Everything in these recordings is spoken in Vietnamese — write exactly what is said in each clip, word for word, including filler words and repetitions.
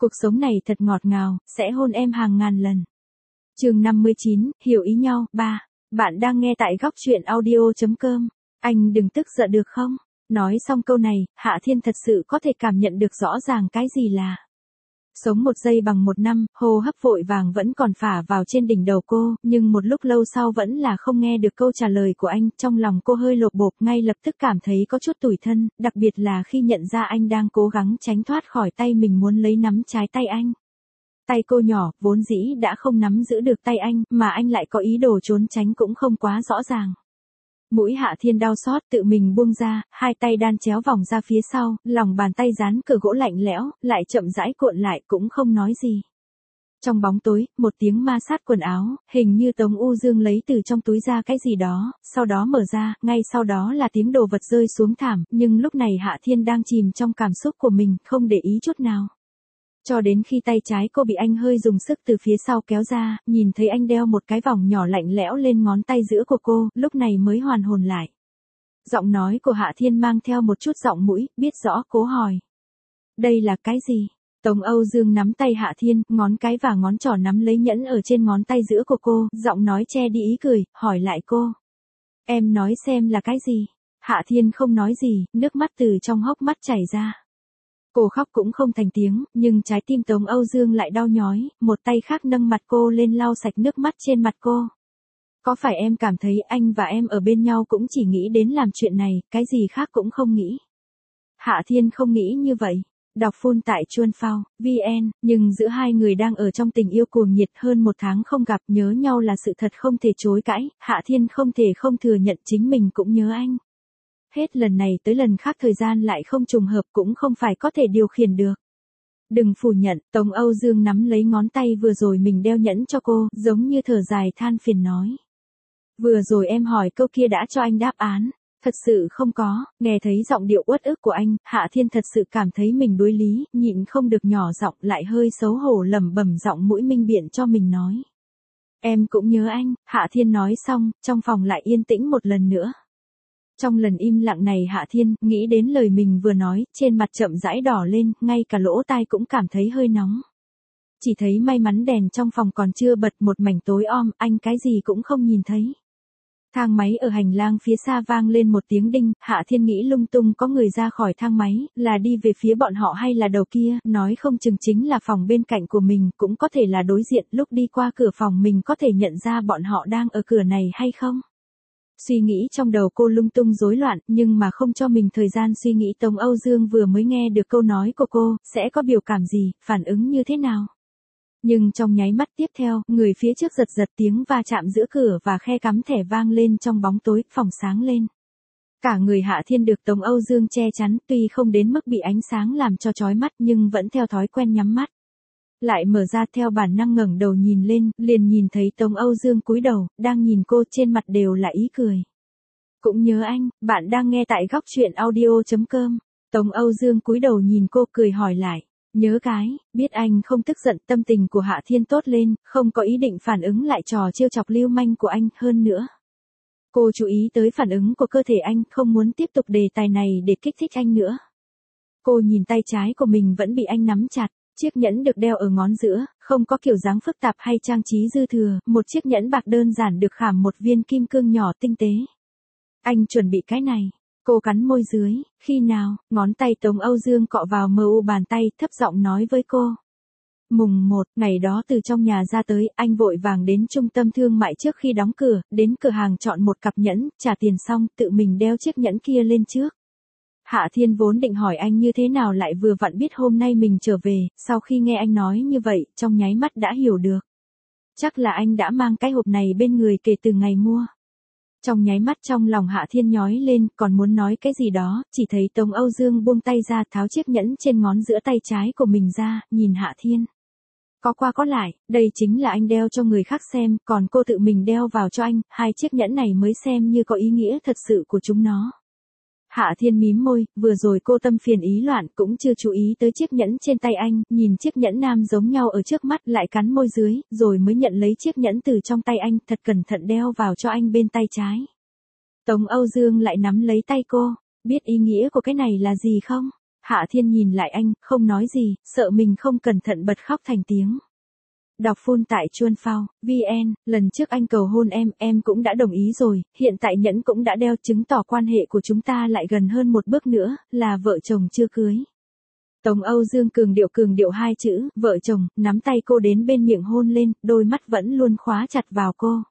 Cuộc sống này thật ngọt ngào, sẽ hôn em hàng ngàn lần. Chương năm mươi chín, hiểu ý nhau, ba. Bạn đang nghe tại góc truyện audio chấm com. Anh đừng tức giận được không? Nói xong câu này, Hạ Thiên thật sự có thể cảm nhận được rõ ràng cái gì là sống một giây bằng một năm, hô hấp vội vàng vẫn còn phả vào trên đỉnh đầu cô, nhưng một lúc lâu sau vẫn là không nghe được câu trả lời của anh, trong lòng cô hơi lột bột, ngay lập tức cảm thấy có chút tủi thân, đặc biệt là khi nhận ra anh đang cố gắng tránh thoát khỏi tay mình muốn lấy nắm trái tay anh. Tay cô nhỏ, vốn dĩ đã không nắm giữ được tay anh, mà anh lại có ý đồ trốn tránh cũng không quá rõ ràng. Mũi Hạ Thiên đau xót tự mình buông ra, hai tay đan chéo vòng ra phía sau, lòng bàn tay dán cửa gỗ lạnh lẽo, lại chậm rãi cuộn lại cũng không nói gì. Trong bóng tối, một tiếng ma sát quần áo, hình như Tống U Dương lấy từ trong túi ra cái gì đó, sau đó mở ra, ngay sau đó là tiếng đồ vật rơi xuống thảm, nhưng lúc này Hạ Thiên đang chìm trong cảm xúc của mình, không để ý chút nào. Cho đến khi tay trái cô bị anh hơi dùng sức từ phía sau kéo ra, nhìn thấy anh đeo một cái vòng nhỏ lạnh lẽo lên ngón tay giữa của cô, lúc này mới hoàn hồn lại. Giọng nói của Hạ Thiên mang theo một chút giọng mũi, biết rõ cố hỏi. Đây là cái gì? Tống Âu Dương nắm tay Hạ Thiên, ngón cái và ngón trỏ nắm lấy nhẫn ở trên ngón tay giữa của cô, giọng nói che đi ý cười, hỏi lại cô. Em nói xem là cái gì? Hạ Thiên không nói gì, nước mắt từ trong hốc mắt chảy ra. Cô khóc cũng không thành tiếng, nhưng trái tim Tống Âu Dương lại đau nhói, một tay khác nâng mặt cô lên lau sạch nước mắt trên mặt cô. Có phải em cảm thấy anh và em ở bên nhau cũng chỉ nghĩ đến làm chuyện này, cái gì khác cũng không nghĩ? Hạ Thiên không nghĩ như vậy. Đọc full tại chuan phao chấm vn, nhưng giữa hai người đang ở trong tình yêu cuồng nhiệt hơn một tháng không gặp, nhớ nhau là sự thật không thể chối cãi, Hạ Thiên không thể không thừa nhận chính mình cũng nhớ anh. Hết lần này tới lần khác thời gian lại không trùng hợp cũng không phải có thể điều khiển được. Đừng phủ nhận, Tống Âu Dương nắm lấy ngón tay vừa rồi mình đeo nhẫn cho cô, giống như thở dài than phiền nói. Vừa rồi em hỏi câu kia đã cho anh đáp án. Thật sự không có, nghe thấy giọng điệu uất ức của anh, Hạ Thiên thật sự cảm thấy mình đối lý, nhịn không được nhỏ giọng lại hơi xấu hổ lẩm bẩm giọng mũi minh biện cho mình nói. Em cũng nhớ anh, Hạ Thiên nói xong, trong phòng lại yên tĩnh một lần nữa. Trong lần im lặng này Hạ Thiên nghĩ đến lời mình vừa nói, trên mặt chậm rãi đỏ lên, ngay cả lỗ tai cũng cảm thấy hơi nóng. Chỉ thấy may mắn đèn trong phòng còn chưa bật, một mảnh tối om, anh cái gì cũng không nhìn thấy. Thang máy ở hành lang phía xa vang lên một tiếng đinh, Hạ Thiên nghĩ lung tung có người ra khỏi thang máy, là đi về phía bọn họ hay là đầu kia, nói không chừng chính là phòng bên cạnh của mình, cũng có thể là đối diện, lúc đi qua cửa phòng mình có thể nhận ra bọn họ đang ở cửa này hay không. Suy nghĩ trong đầu cô lung tung rối loạn, nhưng mà không cho mình thời gian suy nghĩ. Tống Âu Dương vừa mới nghe được câu nói của cô, sẽ có biểu cảm gì, phản ứng như thế nào. Nhưng trong nháy mắt tiếp theo, người phía trước giật giật tiếng va chạm giữa cửa và khe cắm thẻ vang lên trong bóng tối, phòng sáng lên. Cả người Hạ Thiên được Tống Âu Dương che chắn, tuy không đến mức bị ánh sáng làm cho chói mắt nhưng vẫn theo thói quen nhắm mắt. Lại mở ra theo bản năng ngẩng đầu nhìn lên, liền nhìn thấy Tống Âu Dương cúi đầu, đang nhìn cô, trên mặt đều là ý cười. Cũng nhớ anh, bạn đang nghe tại góc truyện audio chấm com. Tống Âu Dương cúi đầu nhìn cô cười hỏi lại. Nhớ cái, biết anh không tức giận, tâm tình của Hạ Thiên tốt lên, không có ý định phản ứng lại trò trêu chọc lưu manh của anh, hơn nữa. Cô chú ý tới phản ứng của cơ thể anh, không muốn tiếp tục đề tài này để kích thích anh nữa. Cô nhìn tay trái của mình vẫn bị anh nắm chặt, chiếc nhẫn được đeo ở ngón giữa, không có kiểu dáng phức tạp hay trang trí dư thừa, một chiếc nhẫn bạc đơn giản được khảm một viên kim cương nhỏ tinh tế. Anh chuẩn bị cái này. Cô cắn môi dưới, khi nào, ngón tay Tống Âu Dương cọ vào mờ u bàn tay, thấp giọng nói với cô. Mùng một, ngày đó từ trong nhà ra tới, anh vội vàng đến trung tâm thương mại trước khi đóng cửa, đến cửa hàng chọn một cặp nhẫn, trả tiền xong, tự mình đeo chiếc nhẫn kia lên trước. Hạ Thiên vốn định hỏi anh như thế nào lại vừa vặn biết hôm nay mình trở về, sau khi nghe anh nói như vậy, trong nháy mắt đã hiểu được. Chắc là anh đã mang cái hộp này bên người kể từ ngày mua. Trong nháy mắt trong lòng Hạ Thiên nhói lên, còn muốn nói cái gì đó, chỉ thấy Tống Âu Dương buông tay ra, tháo chiếc nhẫn trên ngón giữa tay trái của mình ra, nhìn Hạ Thiên. Có qua có lại, đây chính là anh đeo cho người khác xem, còn cô tự mình đeo vào cho anh, hai chiếc nhẫn này mới xem như có ý nghĩa thật sự của chúng nó. Hạ Thiên mím môi, vừa rồi cô tâm phiền ý loạn cũng chưa chú ý tới chiếc nhẫn trên tay anh, nhìn chiếc nhẫn nam giống nhau ở trước mắt lại cắn môi dưới, rồi mới nhận lấy chiếc nhẫn từ trong tay anh, thật cẩn thận đeo vào cho anh bên tay trái. Tống Âu Dương lại nắm lấy tay cô, biết ý nghĩa của cái này là gì không? Hạ Thiên nhìn lại anh, không nói gì, sợ mình không cẩn thận bật khóc thành tiếng. Đọc full tại chuan phao, vn, lần trước anh cầu hôn em, em cũng đã đồng ý rồi, hiện tại nhẫn cũng đã đeo, chứng tỏ quan hệ của chúng ta lại gần hơn một bước nữa, là vợ chồng chưa cưới. Tống Âu Dương cường điệu cường điệu hai chữ, vợ chồng, nắm tay cô đến bên miệng hôn lên, đôi mắt vẫn luôn khóa chặt vào cô.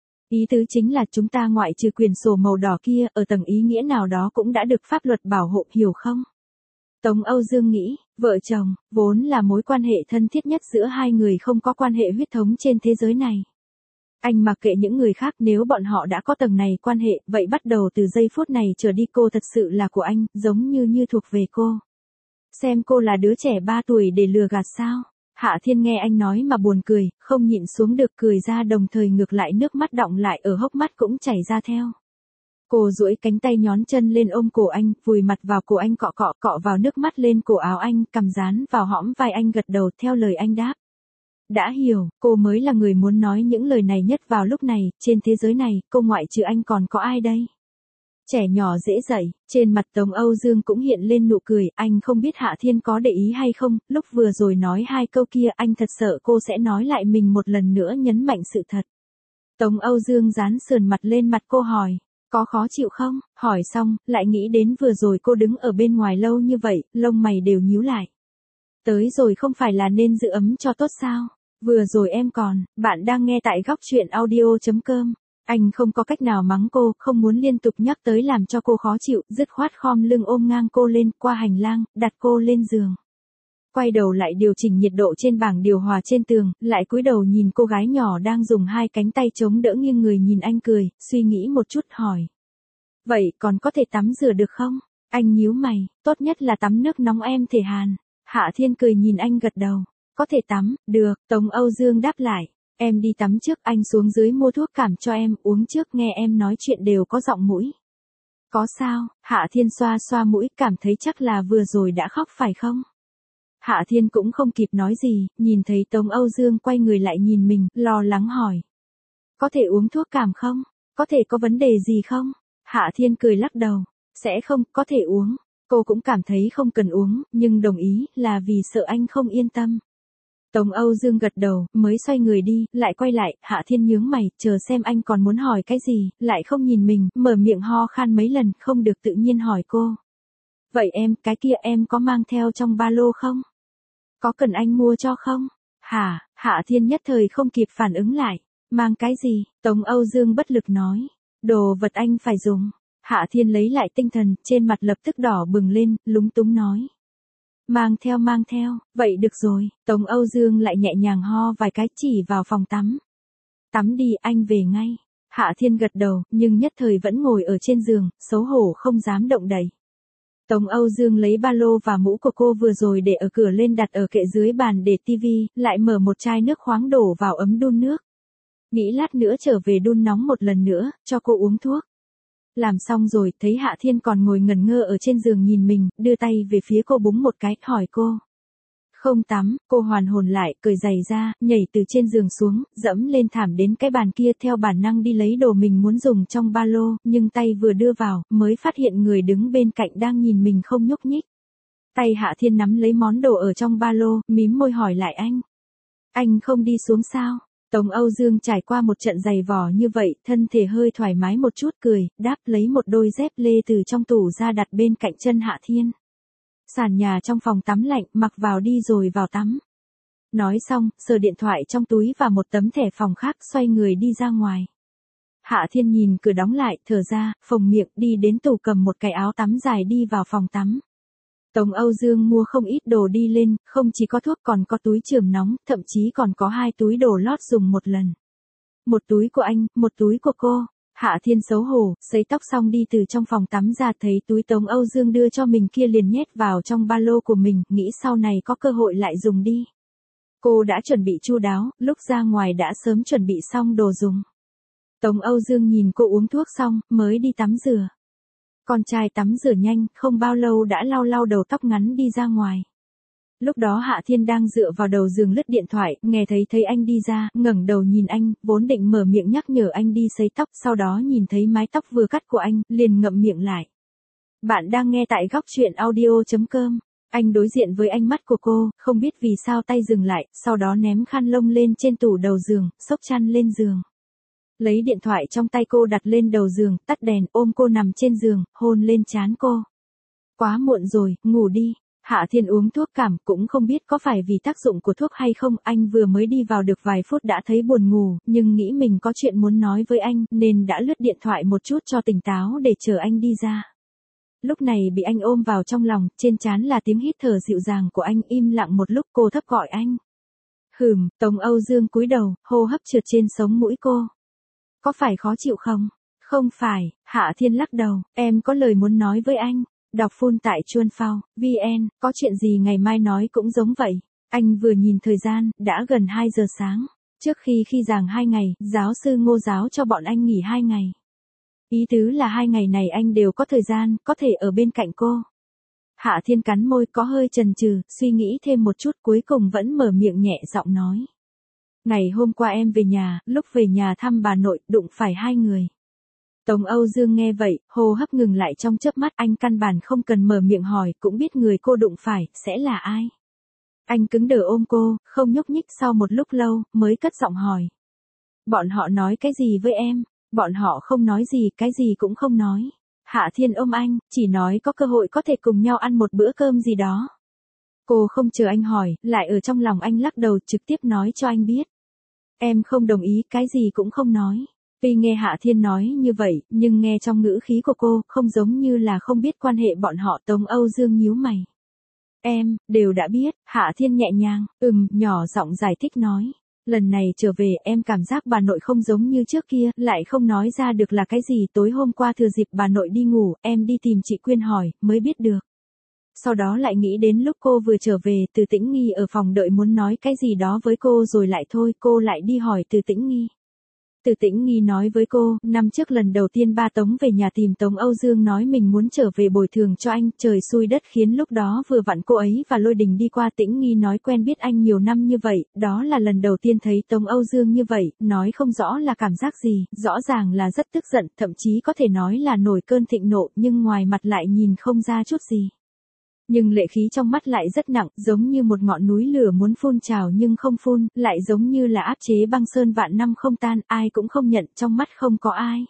Ý tứ chính là chúng ta ngoại trừ quyền sổ màu đỏ kia, ở tầng ý nghĩa nào đó cũng đã được pháp luật bảo hộ, hiểu không? Tống Âu Dương nghĩ, vợ chồng, vốn là mối quan hệ thân thiết nhất giữa hai người, không có quan hệ huyết thống trên thế giới này. Anh mặc kệ những người khác, nếu bọn họ đã có tầng này quan hệ, vậy bắt đầu từ giây phút này trở đi cô thật sự là của anh, giống như như thuộc về cô. Xem cô là đứa trẻ ba tuổi để lừa gạt sao? Hạ Thiên nghe anh nói mà buồn cười, không nhịn xuống được cười ra, đồng thời ngược lại nước mắt đọng lại ở hốc mắt cũng chảy ra theo. Cô duỗi cánh tay nhón chân lên ôm cổ anh, vùi mặt vào cổ anh, cọ cọ cọ vào nước mắt lên cổ áo anh, cằm dán vào hõm vai anh, gật đầu theo lời anh đáp. Đã hiểu, cô mới là người muốn nói những lời này nhất vào lúc này, trên thế giới này, cô ngoại trừ anh còn có ai đây? Trẻ nhỏ dễ dạy, trên mặt Tống Âu Dương cũng hiện lên nụ cười, anh không biết Hạ Thiên có để ý hay không, lúc vừa rồi nói hai câu kia anh thật sợ cô sẽ nói lại mình một lần nữa, nhấn mạnh sự thật. Tống Âu Dương dán sườn mặt lên mặt cô hỏi, có khó chịu không? Hỏi xong, lại nghĩ đến vừa rồi cô đứng ở bên ngoài lâu như vậy, lông mày đều nhíu lại. Tới rồi không phải là nên giữ ấm cho tốt sao? Vừa rồi em còn, bạn đang nghe tại góc truyện audio chấm com. Anh không có cách nào mắng cô, không muốn liên tục nhắc tới làm cho cô khó chịu, dứt khoát khom lưng ôm ngang cô lên, qua hành lang, đặt cô lên giường. Quay đầu lại điều chỉnh nhiệt độ trên bảng điều hòa trên tường, lại cúi đầu nhìn cô gái nhỏ đang dùng hai cánh tay chống đỡ nghiêng người nhìn anh cười, suy nghĩ một chút hỏi. Vậy còn có thể tắm rửa được không? Anh nhíu mày, tốt nhất là tắm nước nóng em thể hàn. Hạ Thiên cười nhìn anh gật đầu. Có thể tắm, được, Tống Âu Dương đáp lại. Em đi tắm trước, anh xuống dưới mua thuốc cảm cho em, uống trước, nghe em nói chuyện đều có giọng mũi. Có sao? Hạ Thiên xoa xoa mũi, cảm thấy chắc là vừa rồi đã khóc phải không? Hạ Thiên cũng không kịp nói gì, nhìn thấy Tống Âu Dương quay người lại nhìn mình, lo lắng hỏi. Có thể uống thuốc cảm không? Có thể có vấn đề gì không? Hạ Thiên cười lắc đầu. Sẽ không, có thể uống. Cô cũng cảm thấy không cần uống, nhưng đồng ý, là vì sợ anh không yên tâm. Tống Âu Dương gật đầu, mới xoay người đi, lại quay lại, Hạ Thiên nhướng mày, chờ xem anh còn muốn hỏi cái gì, lại không nhìn mình, mở miệng ho khan mấy lần, không được tự nhiên hỏi cô. Vậy em, cái kia em có mang theo trong ba lô không? Có cần anh mua cho không? Hả? Hạ Thiên nhất thời không kịp phản ứng lại. Mang cái gì? Tống Âu Dương bất lực nói. Đồ vật anh phải dùng. Hạ Thiên lấy lại tinh thần, trên mặt lập tức đỏ bừng lên, lúng túng nói. Mang theo mang theo, vậy được rồi. Tống Âu Dương lại nhẹ nhàng ho vài cái, chỉ vào phòng tắm. Tắm đi, anh về ngay. Hạ Thiên gật đầu, nhưng nhất thời vẫn ngồi ở trên giường, xấu hổ không dám động đậy. Tống Âu Dương lấy ba lô và mũ của cô vừa rồi để ở cửa lên, đặt ở kệ dưới bàn để tivi, lại mở một chai nước khoáng đổ vào ấm đun nước. Nghĩ lát nữa trở về đun nóng một lần nữa, cho cô uống thuốc. Làm xong rồi, thấy Hạ Thiên còn ngồi ngẩn ngơ ở trên giường nhìn mình, đưa tay về phía cô búng một cái, hỏi cô. Không tắm, cô hoàn hồn lại, cởi giày ra, nhảy từ trên giường xuống, dẫm lên thảm đến cái bàn kia, theo bản năng đi lấy đồ mình muốn dùng trong ba lô, nhưng tay vừa đưa vào, mới phát hiện người đứng bên cạnh đang nhìn mình không nhúc nhích. Tay Hạ Thiên nắm lấy món đồ ở trong ba lô, mím môi hỏi lại anh. Anh không đi xuống sao? Tống Âu Dương trải qua một trận giày vò như vậy, thân thể hơi thoải mái một chút, cười, đáp lấy một đôi dép lê từ trong tủ ra đặt bên cạnh chân Hạ Thiên. Sàn nhà trong phòng tắm lạnh, mặc vào đi rồi vào tắm. Nói xong, sờ điện thoại trong túi và một tấm thẻ phòng khác, xoay người đi ra ngoài. Hạ Thiên nhìn cửa đóng lại, thở ra, phồng miệng, đi đến tủ cầm một cái áo tắm dài đi vào phòng tắm. Tống Âu Dương mua không ít đồ đi lên, không chỉ có thuốc còn có túi chườm nóng, thậm chí còn có hai túi đồ lót dùng một lần. Một túi của anh, một túi của cô. Hạ Thiên xấu hổ, sấy tóc xong đi từ trong phòng tắm ra, thấy túi Tống Âu Dương đưa cho mình kia liền nhét vào trong ba lô của mình, nghĩ sau này có cơ hội lại dùng đi. Cô đã chuẩn bị chu đáo, lúc ra ngoài đã sớm chuẩn bị xong đồ dùng. Tống Âu Dương nhìn cô uống thuốc xong, mới đi tắm rửa. Con trai tắm rửa nhanh, không bao lâu đã lau lau đầu tóc ngắn đi ra ngoài. Lúc đó Hạ Thiên đang dựa vào đầu giường lướt điện thoại, nghe thấy thấy anh đi ra, ngẩng đầu nhìn anh, vốn định mở miệng nhắc nhở anh đi sấy tóc, sau đó nhìn thấy mái tóc vừa cắt của anh, liền ngậm miệng lại. Bạn đang nghe tại góc truyện audio chấm com. Anh đối diện với ánh mắt của cô, không biết vì sao tay dừng lại, sau đó ném khăn lông lên trên tủ đầu giường, xốc chăn lên giường. Lấy điện thoại trong tay cô đặt lên đầu giường, tắt đèn, ôm cô nằm trên giường, hôn lên trán cô. Quá muộn rồi, ngủ đi. Hạ Thiên uống thuốc cảm, cũng không biết có phải vì tác dụng của thuốc hay không, anh vừa mới đi vào được vài phút đã thấy buồn ngủ, nhưng nghĩ mình có chuyện muốn nói với anh, nên đã lướt điện thoại một chút cho tỉnh táo để chờ anh đi ra. Lúc này bị anh ôm vào trong lòng, trên trán là tiếng hít thở dịu dàng của anh, im lặng một lúc cô thấp gọi anh. Hừm, Tống Âu Dương cúi đầu, hô hấp trượt trên sống mũi cô. Có phải khó chịu không? Không phải, Hạ Thiên lắc đầu, em có lời muốn nói với anh. Đọc full tại chuan phao, vn, có chuyện gì ngày mai nói cũng giống vậy. Anh vừa nhìn thời gian, đã gần hai giờ sáng. Trước khi khi giảng hai ngày, giáo sư Ngô giáo cho bọn anh nghỉ hai ngày. Ý tứ là hai ngày này anh đều có thời gian, có thể ở bên cạnh cô. Hạ Thiên cắn môi có hơi chần chừ, suy nghĩ thêm một chút cuối cùng vẫn mở miệng nhẹ giọng nói. Ngày hôm qua em về nhà, lúc về nhà thăm bà nội, đụng phải hai người. Tống Âu Dương nghe vậy, hô hấp ngừng lại trong chớp mắt, anh căn bản không cần mở miệng hỏi, cũng biết người cô đụng phải, sẽ là ai. Anh cứng đờ ôm cô, không nhúc nhích sau một lúc lâu, mới cất giọng hỏi. Bọn họ nói cái gì với em? Bọn họ không nói gì, cái gì cũng không nói. Hạ Thiên ôm anh, chỉ nói có cơ hội có thể cùng nhau ăn một bữa cơm gì đó. Cô không chờ anh hỏi, lại ở trong lòng anh lắc đầu trực tiếp nói cho anh biết. Em không đồng ý, cái gì cũng không nói. Tuy nghe Hạ Thiên nói như vậy, nhưng nghe trong ngữ khí của cô, không giống như là không biết quan hệ bọn họ. Tống Âu Dương nhíu mày. Em, đều đã biết, Hạ Thiên nhẹ nhàng, ừm, nhỏ giọng giải thích nói. Lần này trở về em cảm giác bà nội không giống như trước kia, lại không nói ra được là cái gì. Tối hôm qua thừa dịp bà nội đi ngủ, em đi tìm chị Quyên hỏi, mới biết được. Sau đó lại nghĩ đến lúc cô vừa trở về, Từ Tĩnh Nghi ở phòng đợi muốn nói cái gì đó với cô rồi lại thôi, cô lại đi hỏi Từ Tĩnh Nghi. Từ Tĩnh Nghi nói với cô, năm trước lần đầu tiên ba Tống về nhà tìm Tống Âu Dương nói mình muốn trở về bồi thường cho anh, trời xui đất khiến lúc đó vừa vặn cô ấy và Lôi Đình đi qua. Tĩnh Nghi nói quen biết anh nhiều năm như vậy, đó là lần đầu tiên thấy Tống Âu Dương như vậy, nói không rõ là cảm giác gì, rõ ràng là rất tức giận, thậm chí có thể nói là nổi cơn thịnh nộ, nhưng ngoài mặt lại nhìn không ra chút gì. Nhưng lệ khí trong mắt lại rất nặng, giống như một ngọn núi lửa muốn phun trào nhưng không phun, lại giống như là áp chế băng sơn vạn năm không tan, ai cũng không nhận, trong mắt không có ai.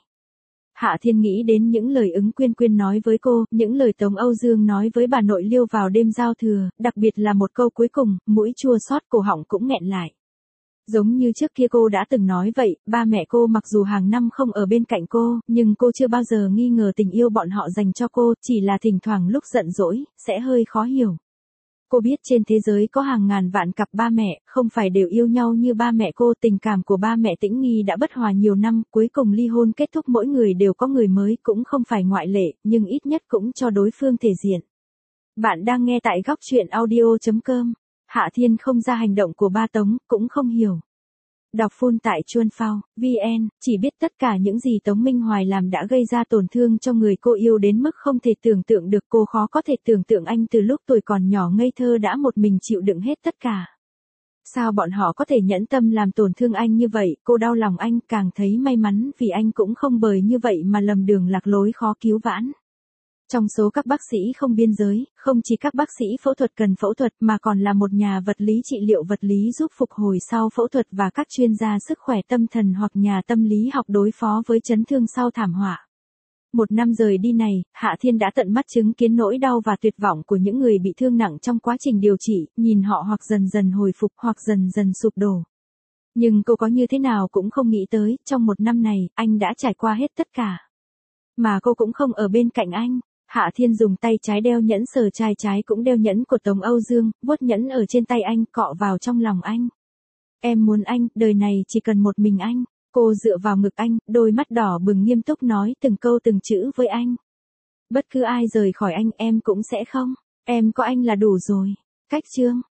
Hạ Thiên nghĩ đến những lời ứng Quyên Quyên nói với cô, những lời Tống Âu Dương nói với bà nội Liêu vào đêm giao thừa, đặc biệt là một câu cuối cùng, mũi chua xót cổ họng cũng nghẹn lại. Giống như trước kia cô đã từng nói vậy, ba mẹ cô mặc dù hàng năm không ở bên cạnh cô, nhưng cô chưa bao giờ nghi ngờ tình yêu bọn họ dành cho cô, chỉ là thỉnh thoảng lúc giận dỗi, sẽ hơi khó hiểu. Cô biết trên thế giới có hàng ngàn vạn cặp ba mẹ, không phải đều yêu nhau như ba mẹ cô, tình cảm của ba mẹ Tĩnh Nghi đã bất hòa nhiều năm, cuối cùng ly hôn kết thúc, mỗi người đều có người mới, cũng không phải ngoại lệ, nhưng ít nhất cũng cho đối phương thể diện. Bạn đang nghe tại góc truyện audio chấm com. Hạ Thiên không ra hành động của ba Tống, cũng không hiểu. Đọc full tại chuan phao, vn, chỉ biết tất cả những gì Tống Minh Hoài làm đã gây ra tổn thương cho người cô yêu đến mức không thể tưởng tượng được. Cô khó có thể tưởng tượng anh từ lúc tuổi còn nhỏ ngây thơ đã một mình chịu đựng hết tất cả. Sao bọn họ có thể nhẫn tâm làm tổn thương anh như vậy, cô đau lòng anh, càng thấy may mắn vì anh cũng không bởi như vậy mà lầm đường lạc lối khó cứu vãn. Trong số các bác sĩ không biên giới, không chỉ các bác sĩ phẫu thuật cần phẫu thuật mà còn là một nhà vật lý trị liệu vật lý giúp phục hồi sau phẫu thuật và các chuyên gia sức khỏe tâm thần hoặc nhà tâm lý học đối phó với chấn thương sau thảm họa. Một năm rời đi này, Hạ Thiên đã tận mắt chứng kiến nỗi đau và tuyệt vọng của những người bị thương nặng trong quá trình điều trị, nhìn họ hoặc dần dần hồi phục hoặc dần dần sụp đổ. Nhưng cô có như thế nào cũng không nghĩ tới, trong một năm này, anh đã trải qua hết tất cả. Mà cô cũng không ở bên cạnh anh. Hạ Thiên dùng tay trái đeo nhẫn sờ chai trái cũng đeo nhẫn của Tống Âu Dương, vuốt nhẫn ở trên tay anh, cọ vào trong lòng anh. Em muốn anh, đời này chỉ cần một mình anh. Cô dựa vào ngực anh, đôi mắt đỏ bừng nghiêm túc nói từng câu từng chữ với anh. Bất cứ ai rời khỏi anh em cũng sẽ không. Em có anh là đủ rồi. Cách chương.